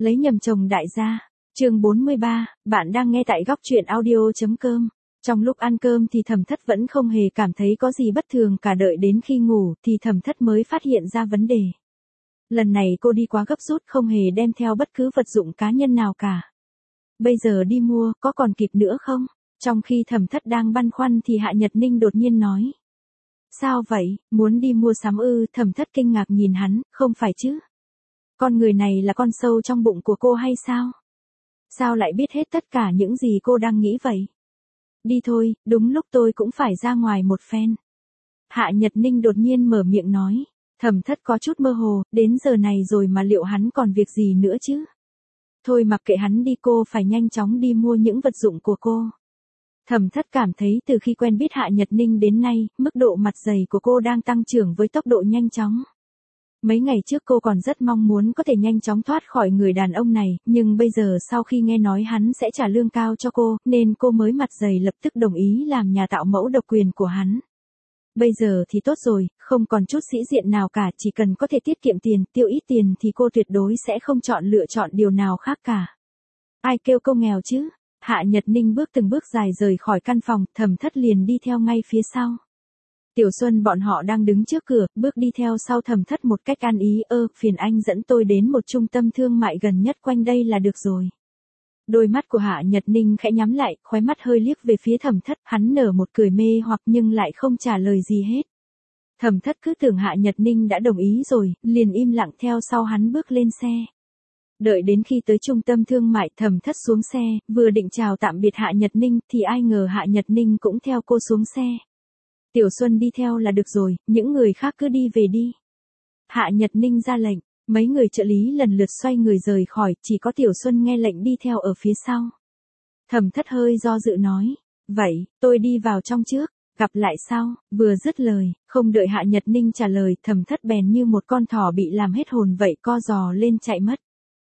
Lấy nhầm chồng đại gia. Chương 43, bạn đang nghe tại góc truyện audio.com. Trong lúc ăn cơm thì Thẩm Thất vẫn không hề cảm thấy có gì bất thường cả, đợi đến khi ngủ thì Thẩm Thất mới phát hiện ra vấn đề. Lần này cô đi quá gấp rút, không hề đem theo bất cứ vật dụng cá nhân nào cả. Bây giờ đi mua, có còn kịp nữa không? Trong khi Thẩm Thất đang băn khoăn thì Hạ Nhật Ninh đột nhiên nói. Sao vậy, muốn đi mua sắm ư? Thẩm Thất kinh ngạc nhìn hắn, không phải chứ? Con người này là con sâu trong bụng của cô hay sao? Sao lại biết hết tất cả những gì cô đang nghĩ vậy? Đi thôi, đúng lúc tôi cũng phải ra ngoài một phen. Hạ Nhật Ninh đột nhiên mở miệng nói. Thẩm Thất có chút mơ hồ, đến giờ này rồi mà liệu hắn còn việc gì nữa chứ? Thôi mặc kệ hắn đi, cô phải nhanh chóng đi mua những vật dụng của cô. Thẩm Thất cảm thấy từ khi quen biết Hạ Nhật Ninh đến nay, mức độ mặt dày của cô đang tăng trưởng với tốc độ nhanh chóng. Mấy ngày trước cô còn rất mong muốn có thể nhanh chóng thoát khỏi người đàn ông này, nhưng bây giờ sau khi nghe nói hắn sẽ trả lương cao cho cô, nên cô mới mặt dày lập tức đồng ý làm nhà tạo mẫu độc quyền của hắn. Bây giờ thì tốt rồi, không còn chút sĩ diện nào cả, chỉ cần có thể tiết kiệm tiền, tiêu ít tiền thì cô tuyệt đối sẽ không lựa chọn điều nào khác cả. Ai kêu cô nghèo chứ? Hạ Nhật Ninh bước từng bước dài rời khỏi căn phòng, Thẩm Thất liền đi theo ngay phía sau. Tiểu Xuân bọn họ đang đứng trước cửa, bước đi theo sau Thẩm Thất một cách an ý. Phiền anh dẫn tôi đến một trung tâm thương mại gần nhất quanh đây là được rồi. Đôi mắt của Hạ Nhật Ninh khẽ nhắm lại, khóe mắt hơi liếc về phía Thẩm Thất, hắn nở một cười mê hoặc nhưng lại không trả lời gì hết. Thẩm Thất cứ tưởng Hạ Nhật Ninh đã đồng ý rồi, liền im lặng theo sau hắn bước lên xe. Đợi đến khi tới trung tâm thương mại, Thẩm Thất xuống xe, vừa định chào tạm biệt Hạ Nhật Ninh thì ai ngờ Hạ Nhật Ninh cũng theo cô xuống xe. Tiểu Xuân đi theo là được rồi, những người khác cứ đi về đi. Hạ Nhật Ninh ra lệnh, mấy người trợ lý lần lượt xoay người rời khỏi, chỉ có Tiểu Xuân nghe lệnh đi theo ở phía sau. Thẩm Thất hơi do dự nói, vậy, tôi đi vào trong trước, gặp lại sau. Vừa dứt lời, không đợi Hạ Nhật Ninh trả lời, Thẩm Thất bèn như một con thỏ bị làm hết hồn vậy co giò lên chạy mất.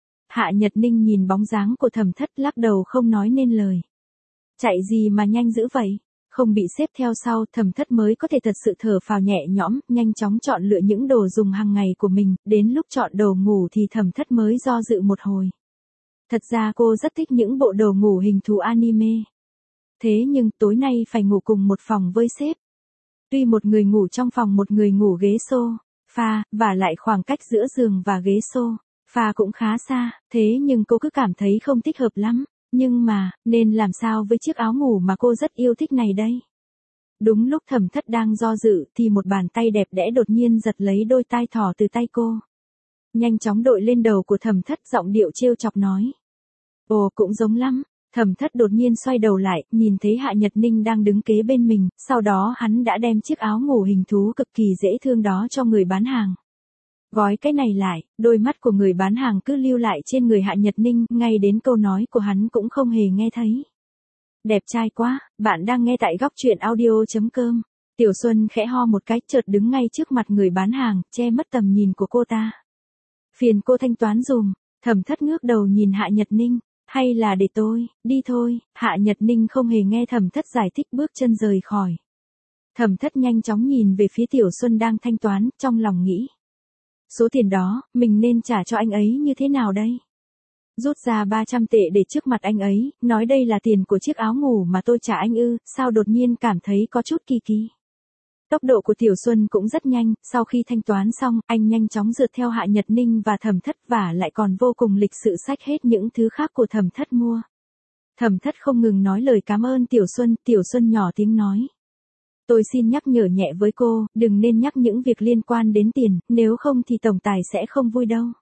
Hạ Nhật Ninh nhìn bóng dáng của Thẩm Thất lắc đầu không nói nên lời. Chạy gì mà nhanh dữ vậy? Không bị xếp theo sau, Thẩm Thất mới có thể thật sự thở phào nhẹ nhõm, nhanh chóng chọn lựa những đồ dùng hàng ngày của mình, đến lúc chọn đồ ngủ thì Thẩm Thất mới do dự một hồi. Thật ra cô rất thích những bộ đồ ngủ hình thù anime. Thế nhưng tối nay phải ngủ cùng một phòng với sếp. Tuy một người ngủ trong phòng, một người ngủ ghế sofa, và lại khoảng cách giữa giường và ghế sofa cũng khá xa, thế nhưng cô cứ cảm thấy không thích hợp lắm. Nhưng mà, nên làm sao với chiếc áo ngủ mà cô rất yêu thích này đây? Đúng lúc Thẩm Thất đang do dự thì một bàn tay đẹp đẽ đột nhiên giật lấy đôi tai thỏ từ tay cô. Nhanh chóng đội lên đầu của Thẩm Thất, giọng điệu trêu chọc nói. Ồ, cũng giống lắm. Thẩm Thất đột nhiên xoay đầu lại, nhìn thấy Hạ Nhật Ninh đang đứng kế bên mình, sau đó hắn đã đem chiếc áo ngủ hình thú cực kỳ dễ thương đó cho người bán hàng. Gói cái này lại, đôi mắt của người bán hàng cứ lưu lại trên người Hạ Nhật Ninh, ngay đến câu nói của hắn cũng không hề nghe thấy. Đẹp trai quá, bạn đang nghe tại góc truyện audio.com. Tiểu Xuân khẽ ho một cái, chợt đứng ngay trước mặt người bán hàng, che mất tầm nhìn của cô ta. Phiền cô thanh toán dùm. Thẩm Thất ngước đầu nhìn Hạ Nhật Ninh. Hay là để tôi, đi thôi. Hạ Nhật Ninh không hề nghe Thẩm Thất giải thích, bước chân rời khỏi. Thẩm Thất nhanh chóng nhìn về phía Tiểu Xuân đang thanh toán, trong lòng nghĩ. Số tiền đó, mình nên trả cho anh ấy như thế nào đây? Rút ra 300 tệ để trước mặt anh ấy, nói đây là tiền của chiếc áo ngủ mà tôi trả anh ư, sao đột nhiên cảm thấy có chút kỳ kỳ. Tốc độ của Tiểu Xuân cũng rất nhanh, sau khi thanh toán xong, anh nhanh chóng rượt theo Hạ Nhật Ninh và Thẩm Thất và lại còn vô cùng lịch sự xách hết những thứ khác của Thẩm Thất mua. Thẩm Thất không ngừng nói lời cảm ơn Tiểu Xuân nhỏ tiếng nói. Tôi xin nhắc nhở nhẹ với cô, đừng nên nhắc những việc liên quan đến tiền, nếu không thì tổng tài sẽ không vui đâu.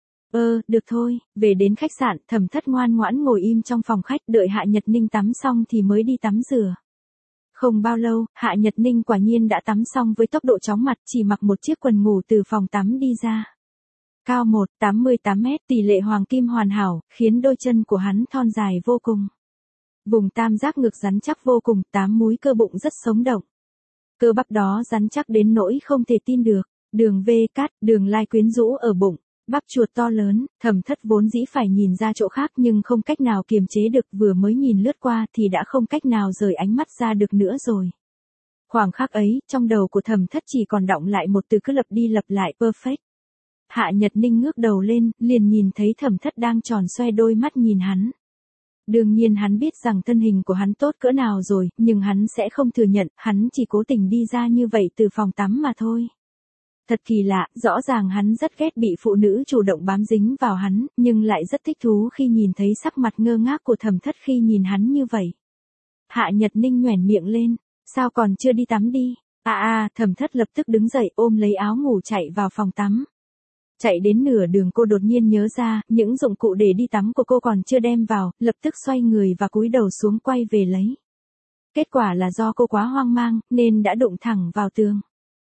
Được thôi. Về đến khách sạn, Thẩm Thất ngoan ngoãn ngồi im trong phòng khách, đợi Hạ Nhật Ninh tắm xong thì mới đi tắm rửa. Không bao lâu, Hạ Nhật Ninh quả nhiên đã tắm xong với tốc độ chóng mặt, chỉ mặc một chiếc quần ngủ từ phòng tắm đi ra. Cao 1,88 mét, tỷ lệ hoàng kim hoàn hảo, khiến đôi chân của hắn thon dài vô cùng. Vùng tam giác ngực rắn chắc vô cùng, 8 múi cơ bụng rất sống động. Cơ bắp đó rắn chắc đến nỗi không thể tin được, đường V cắt, đường lai quyến rũ ở bụng, bắp chuột to lớn. Thẩm Thất vốn dĩ phải nhìn ra chỗ khác nhưng không cách nào kiềm chế được, vừa mới nhìn lướt qua thì đã không cách nào rời ánh mắt ra được nữa rồi. Khoảng khắc ấy, trong đầu của Thẩm Thất chỉ còn đọng lại một từ cứ lặp đi lặp lại perfect. Hạ Nhật Ninh ngước đầu lên, liền nhìn thấy Thẩm Thất đang tròn xoe đôi mắt nhìn hắn. Đương nhiên hắn biết rằng thân hình của hắn tốt cỡ nào rồi, nhưng hắn sẽ không thừa nhận, hắn chỉ cố tình đi ra như vậy từ phòng tắm mà thôi. Thật kỳ lạ, rõ ràng hắn rất ghét bị phụ nữ chủ động bám dính vào hắn, nhưng lại rất thích thú khi nhìn thấy sắc mặt ngơ ngác của Thẩm Thất khi nhìn hắn như vậy. Hạ Nhật Ninh nhoẻn miệng lên, sao còn chưa đi tắm đi? Thẩm Thất lập tức đứng dậy ôm lấy áo ngủ chạy vào phòng tắm. Chạy đến nửa đường cô đột nhiên nhớ ra, những dụng cụ để đi tắm của cô còn chưa đem vào, lập tức xoay người và cúi đầu xuống quay về lấy. Kết quả là do cô quá hoang mang, nên đã đụng thẳng vào tường.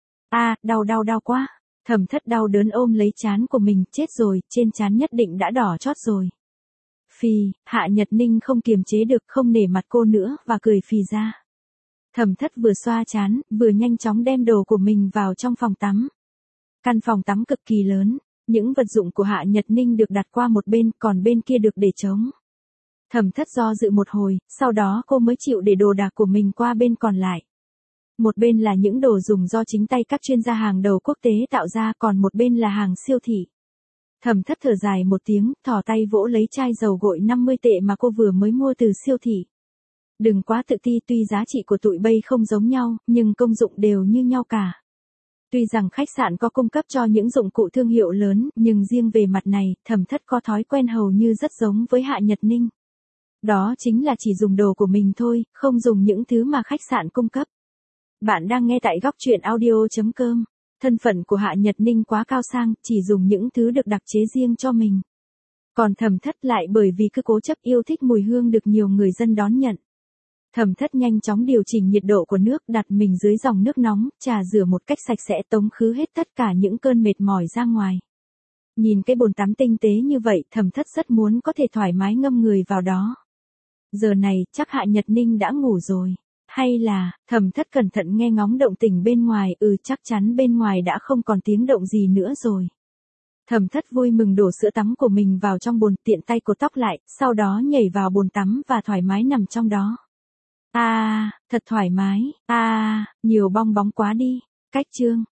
Đau quá. Thẩm Thất đau đớn ôm lấy trán của mình, chết rồi, trên trán nhất định đã đỏ chót rồi. Phì, Hạ Nhật Ninh không kiềm chế được, không nể mặt cô nữa, và cười phì ra. Thẩm Thất vừa xoa trán, vừa nhanh chóng đem đồ của mình vào trong phòng tắm. Căn phòng tắm cực kỳ lớn, những vật dụng của Hạ Nhật Ninh được đặt qua một bên, còn bên kia được để trống. Thẩm Thất do dự một hồi, sau đó cô mới chịu để đồ đạc của mình qua bên còn lại. Một bên là những đồ dùng do chính tay các chuyên gia hàng đầu quốc tế tạo ra, còn một bên là hàng siêu thị. Thẩm Thất thở dài một tiếng, thò tay vỗ lấy chai dầu gội 50 tệ mà cô vừa mới mua từ siêu thị. Đừng quá tự ti, tuy giá trị của tụi bay không giống nhau, nhưng công dụng đều như nhau cả. Tuy rằng khách sạn có cung cấp cho những dụng cụ thương hiệu lớn, nhưng riêng về mặt này, Thẩm Thất có thói quen hầu như rất giống với Hạ Nhật Ninh. Đó chính là chỉ dùng đồ của mình thôi, không dùng những thứ mà khách sạn cung cấp. Bạn đang nghe tại góc truyện audio.com. Thân phận của Hạ Nhật Ninh quá cao sang, chỉ dùng những thứ được đặc chế riêng cho mình. Còn Thẩm Thất lại bởi vì cứ cố chấp yêu thích mùi hương được nhiều người dân đón nhận. Thẩm Thất nhanh chóng điều chỉnh nhiệt độ của nước, đặt mình dưới dòng nước nóng, trà rửa một cách sạch sẽ tống khứ hết tất cả những cơn mệt mỏi ra ngoài. Nhìn cái bồn tắm tinh tế như vậy, Thẩm Thất rất muốn có thể thoải mái ngâm người vào đó. Giờ này, chắc Hạ Nhật Ninh đã ngủ rồi. Hay là, Thẩm Thất cẩn thận nghe ngóng động tĩnh bên ngoài, chắc chắn bên ngoài đã không còn tiếng động gì nữa rồi. Thẩm Thất vui mừng đổ sữa tắm của mình vào trong bồn, tiện tay cột tóc lại, sau đó nhảy vào bồn tắm và thoải mái nằm trong đó. Thật thoải mái, nhiều bong bóng quá đi. Cách chương